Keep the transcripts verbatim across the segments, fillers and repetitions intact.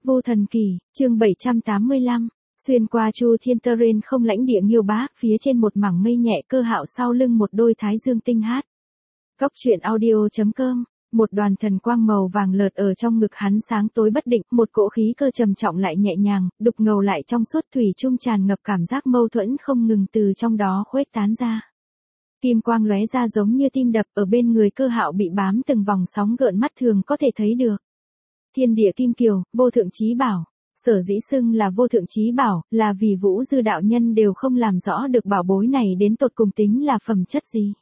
Vô Thần Kỳ, chương bảy trăm tám mươi lăm, xuyên qua Chu Thiên Tơ Rên không lãnh địa Nghiêu Bá, phía trên một mảng mây nhẹ Cơ Hạo sau lưng một đôi thái dương tinh hát. Cốc truyện audio chấm com, một đoàn thần quang màu vàng lợt ở trong ngực hắn sáng tối bất định, một cỗ khí cơ trầm trọng lại nhẹ nhàng, đục ngầu lại trong suốt thủy chung tràn ngập cảm giác mâu thuẫn không ngừng từ trong đó khuếch tán ra. Kim quang lóe ra giống như tim đập, ở bên người Cơ Hạo bị bám từng vòng sóng gợn mắt thường có thể thấy được. Thiên địa kim kiều, vô thượng chí bảo. Sở dĩ xưng là vô thượng chí bảo, là vì Vũ Dư đạo nhân đều không làm rõ được bảo bối này đến tột cùng tính là phẩm chất gì.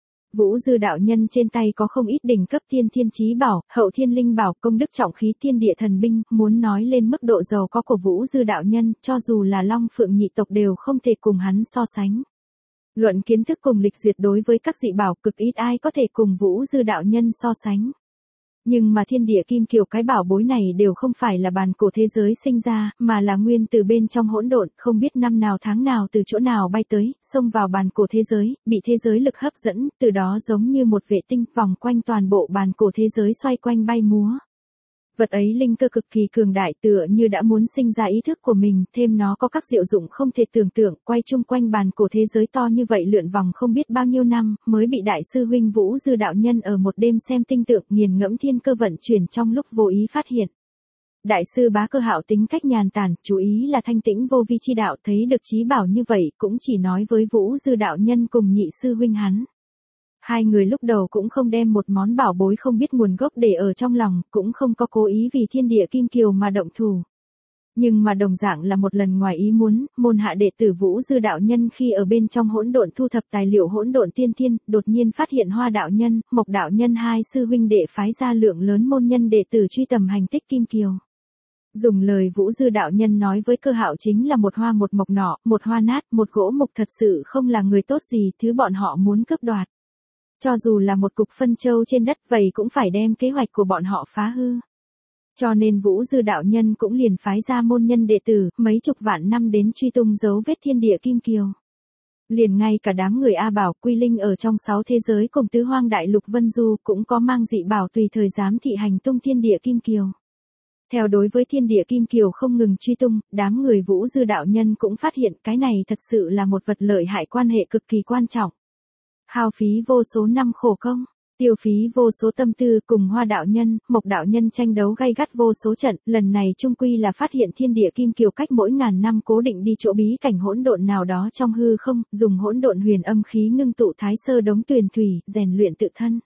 Vũ Dư đạo nhân trên tay có không ít đỉnh cấp thiên thiên chí bảo, hậu thiên linh bảo, công đức trọng khí thiên địa thần binh, muốn nói lên mức độ giàu có của Vũ Dư đạo nhân, cho dù là Long Phượng nhị tộc đều không thể cùng hắn so sánh. Luận kiến thức cùng lịch duyệt đối với các dị bảo cực ít ai có thể cùng Vũ Dư đạo nhân so sánh. Nhưng mà thiên địa kim kiều cái bảo bối này đều không phải là bàn cổ thế giới sinh ra, mà là nguyên từ bên trong hỗn độn, không biết năm nào tháng nào từ chỗ nào bay tới, xông vào bàn cổ thế giới, bị thế giới lực hấp dẫn, từ đó giống như một vệ tinh vòng quanh toàn bộ bàn cổ thế giới xoay quanh bay múa. Vật ấy linh cơ cực kỳ cường đại tựa như đã muốn sinh ra ý thức của mình, thêm nó có các diệu dụng không thể tưởng tượng, quay chung quanh bàn cổ thế giới to như vậy lượn vòng không biết bao nhiêu năm, mới bị đại sư huynh Vũ Dư đạo nhân ở một đêm xem tinh tượng nghiền ngẫm thiên cơ vận chuyển trong lúc vô ý phát hiện. Đại sư Bá Cơ Hạo tính cách nhàn tản, chú ý là thanh tĩnh vô vi chi đạo, thấy được chí bảo như vậy cũng chỉ nói với Vũ Dư đạo nhân cùng nhị sư huynh hắn. Hai người lúc đầu cũng không đem một món bảo bối không biết nguồn gốc để ở trong lòng, cũng không có cố ý vì thiên địa kim kiều mà động thủ. Nhưng mà đồng dạng là một lần ngoài ý muốn, môn hạ đệ tử Vũ Dư đạo nhân khi ở bên trong hỗn độn thu thập tài liệu hỗn độn tiên thiên, đột nhiên phát hiện Hoa đạo nhân, Mộc đạo nhân hai sư huynh đệ phái ra lượng lớn môn nhân đệ tử truy tầm hành tích kim kiều. Dùng lời Vũ Dư đạo nhân nói với Cơ Hạo chính là một hoa một mộc nọ, một hoa nát, một gỗ mục thật sự không là người tốt gì, thứ bọn họ muốn cướp đoạt. Cho dù là một cục phân châu trên đất vậy cũng phải đem kế hoạch của bọn họ phá hư. Cho nên Vũ Dư đạo nhân cũng liền phái ra môn nhân đệ tử, mấy chục vạn năm đến truy tung dấu vết thiên địa kim kiều. Liền ngay cả đám người A Bảo Quy Linh ở trong sáu thế giới cùng tứ hoang đại lục Vân Du cũng có mang dị bảo tùy thời giám thị hành tung thiên địa kim kiều. Theo đối với thiên địa kim kiều không ngừng truy tung, đám người Vũ Dư đạo nhân cũng phát hiện cái này thật sự là một vật lợi hại quan hệ cực kỳ quan trọng. Hao phí vô số năm khổ công, tiêu phí vô số tâm tư cùng Hoa đạo nhân, Mộc đạo nhân tranh đấu gay gắt vô số trận, lần này chung quy là phát hiện thiên địa kim kiều cách mỗi ngàn năm cố định đi chỗ bí cảnh hỗn độn nào đó trong hư không, dùng hỗn độn huyền âm khí ngưng tụ thái sơ đống tuyền thủy, rèn luyện tự thân.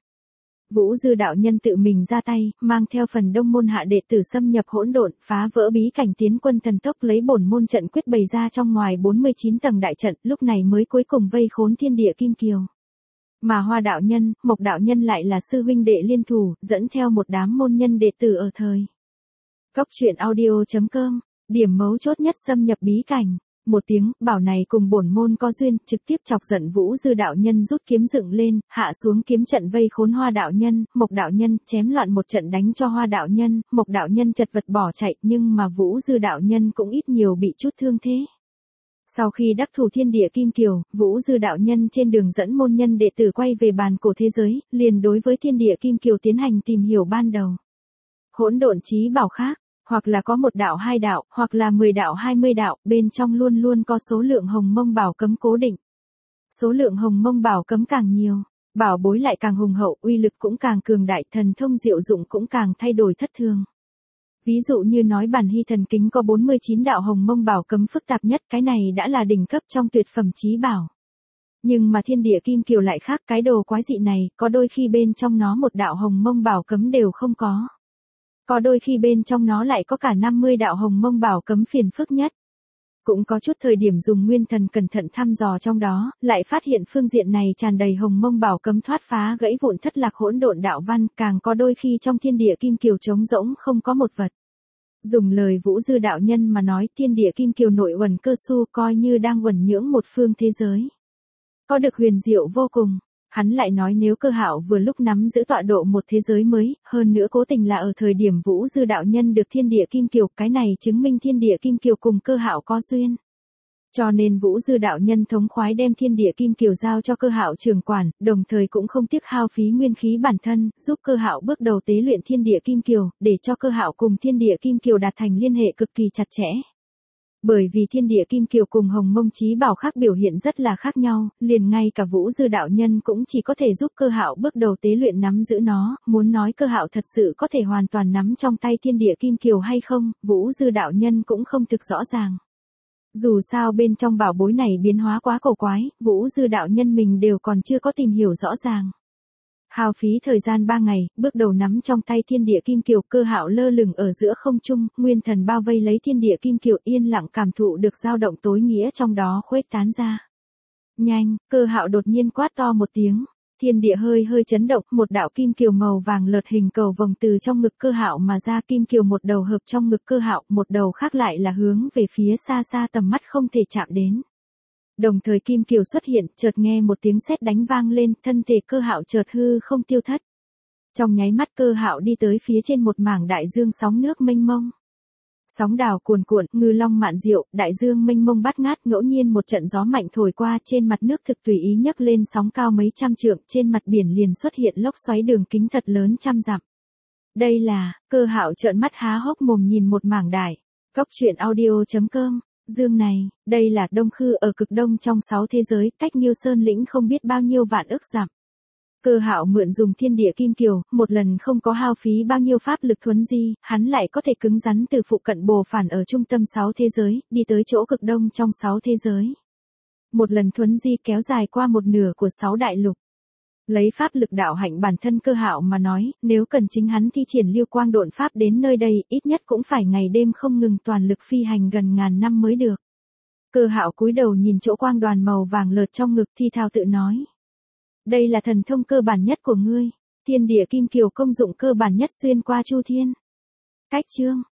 Vũ Dư đạo nhân tự mình ra tay, mang theo phần đông môn hạ đệ tử xâm nhập hỗn độn, phá vỡ bí cảnh tiến quân thần tốc lấy bổn môn trận quyết bày ra trong ngoài bốn mươi chín tầng đại trận, lúc này mới cuối cùng vây khốn thiên địa kim kiều. Mà Hoa đạo nhân, Mộc đạo nhân lại là sư huynh đệ liên thủ, dẫn theo một đám môn nhân đệ tử ở thời. Cốc truyện audio chấm com, điểm mấu chốt nhất xâm nhập bí cảnh. Một tiếng, bảo này cùng bổn môn có duyên, trực tiếp chọc giận Vũ Dư đạo nhân rút kiếm dựng lên, hạ xuống kiếm trận vây khốn Hoa đạo nhân, Mộc đạo nhân, chém loạn một trận đánh cho Hoa đạo nhân, Mộc đạo nhân chật vật bỏ chạy, nhưng mà Vũ Dư đạo nhân cũng ít nhiều bị chút thương thế. Sau khi đắc thủ thiên địa kim kiều, Vũ Dư đạo nhân trên đường dẫn môn nhân đệ tử quay về bàn cổ thế giới, liền đối với thiên địa kim kiều tiến hành tìm hiểu ban đầu. Hỗn độn chí bảo khác, hoặc là có một đạo hai đạo, hoặc là mười đạo hai mươi đạo, bên trong luôn luôn có số lượng hồng mông bảo cấm cố định. Số lượng hồng mông bảo cấm càng nhiều, bảo bối lại càng hùng hậu, uy lực cũng càng cường đại, thần thông diệu dụng cũng càng thay đổi thất thường. Ví dụ như nói bản hy thần kính có bốn mươi chín đạo hồng mông bảo cấm phức tạp nhất, cái này đã là đỉnh cấp trong tuyệt phẩm chí bảo. Nhưng mà thiên địa kim kiều lại khác, cái đồ quái dị này, có đôi khi bên trong nó một đạo hồng mông bảo cấm đều không có. Có đôi khi bên trong nó lại có cả năm mươi đạo hồng mông bảo cấm phiền phức nhất. Cũng có chút thời điểm dùng nguyên thần cẩn thận thăm dò trong đó, lại phát hiện phương diện này tràn đầy hồng mông bảo cấm thoát phá gãy vụn thất lạc hỗn độn đạo văn, càng có đôi khi trong thiên địa kim kiều trống rỗng không có một vật. Dùng lời Vũ Dư đạo nhân mà nói, thiên địa kim kiều nội uẩn cơ su coi như đang uẩn nhưỡng một phương thế giới. Có được huyền diệu vô cùng. Hắn lại nói nếu Cơ Hạo vừa lúc nắm giữ tọa độ một thế giới mới, hơn nữa cố tình là ở thời điểm Vũ Dư đạo nhân được thiên địa kim kiều, cái này chứng minh thiên địa kim kiều cùng Cơ Hạo có duyên. Cho nên Vũ Dư đạo nhân thống khoái đem thiên địa kim kiều giao cho Cơ Hạo trưởng quản, đồng thời cũng không tiếc hao phí nguyên khí bản thân, giúp Cơ Hạo bước đầu tế luyện thiên địa kim kiều, để cho Cơ Hạo cùng thiên địa kim kiều đạt thành liên hệ cực kỳ chặt chẽ. Bởi vì thiên địa kim kiều cùng Hồng Mông Chí Bảo khác biểu hiện rất là khác nhau, liền ngay cả Vũ Dư đạo nhân cũng chỉ có thể giúp Cơ Hạo bước đầu tế luyện nắm giữ nó, muốn nói Cơ Hạo thật sự có thể hoàn toàn nắm trong tay thiên địa kim kiều hay không, Vũ Dư đạo nhân cũng không thực rõ ràng. Dù sao bên trong bảo bối này biến hóa quá cổ quái, Vũ Dư đạo nhân mình đều còn chưa có tìm hiểu rõ ràng. Hao phí thời gian ba ngày, bước đầu nắm trong tay thiên địa kim kiều, Cơ Hạo lơ lửng ở giữa không trung, nguyên thần bao vây lấy thiên địa kim kiều, yên lặng cảm thụ được dao động tối nghĩa trong đó khuếch tán ra. Nhanh, Cơ Hạo đột nhiên quát to một tiếng, thiên địa hơi hơi chấn động, một đạo kim kiều màu vàng lợt hình cầu vòng từ trong ngực Cơ Hạo mà ra, kim kiều một đầu hợp trong ngực Cơ Hạo, một đầu khác lại là hướng về phía xa xa tầm mắt không thể chạm đến. Đồng thời kim kiều xuất hiện, chợt nghe một tiếng sét đánh vang lên, thân thể Cơ Hạo chợt hư không tiêu thất. Trong nháy mắt Cơ Hạo đi tới phía trên một mảng đại dương sóng nước mênh mông. Sóng đào cuồn cuộn, ngư long mạn diệu, đại dương mênh mông bát ngát, ngẫu nhiên một trận gió mạnh thổi qua, trên mặt nước thực tùy ý nhấc lên sóng cao mấy trăm trượng, trên mặt biển liền xuất hiện lốc xoáy đường kính thật lớn trăm dặm. Đây là, Cơ Hạo trợn mắt há hốc mồm nhìn một mảng đại. Cốc truyện audio chấm com. Dương này, đây là Đông Khư ở cực đông trong sáu thế giới, cách Nghiêu Sơn lĩnh không biết bao nhiêu vạn ức dặm. Cơ Hạo mượn dùng thiên địa kim kiều, một lần không có hao phí bao nhiêu pháp lực thuấn di, hắn lại có thể cứng rắn từ phụ cận bồ phản ở trung tâm sáu thế giới, đi tới chỗ cực đông trong sáu thế giới. Một lần thuấn di kéo dài qua một nửa của sáu đại lục. Lấy pháp lực đạo hạnh bản thân Cơ Hạo mà nói, nếu cần chính hắn thi triển Lưu Quang Độn Pháp đến nơi đây, ít nhất cũng phải ngày đêm không ngừng toàn lực phi hành gần ngàn năm mới được. Cơ Hạo cúi đầu nhìn chỗ quang đoàn màu vàng lợt trong ngực, thi thao tự nói. Đây là thần thông cơ bản nhất của ngươi, thiên địa kim kiều công dụng cơ bản nhất xuyên qua chu thiên. Cách chương,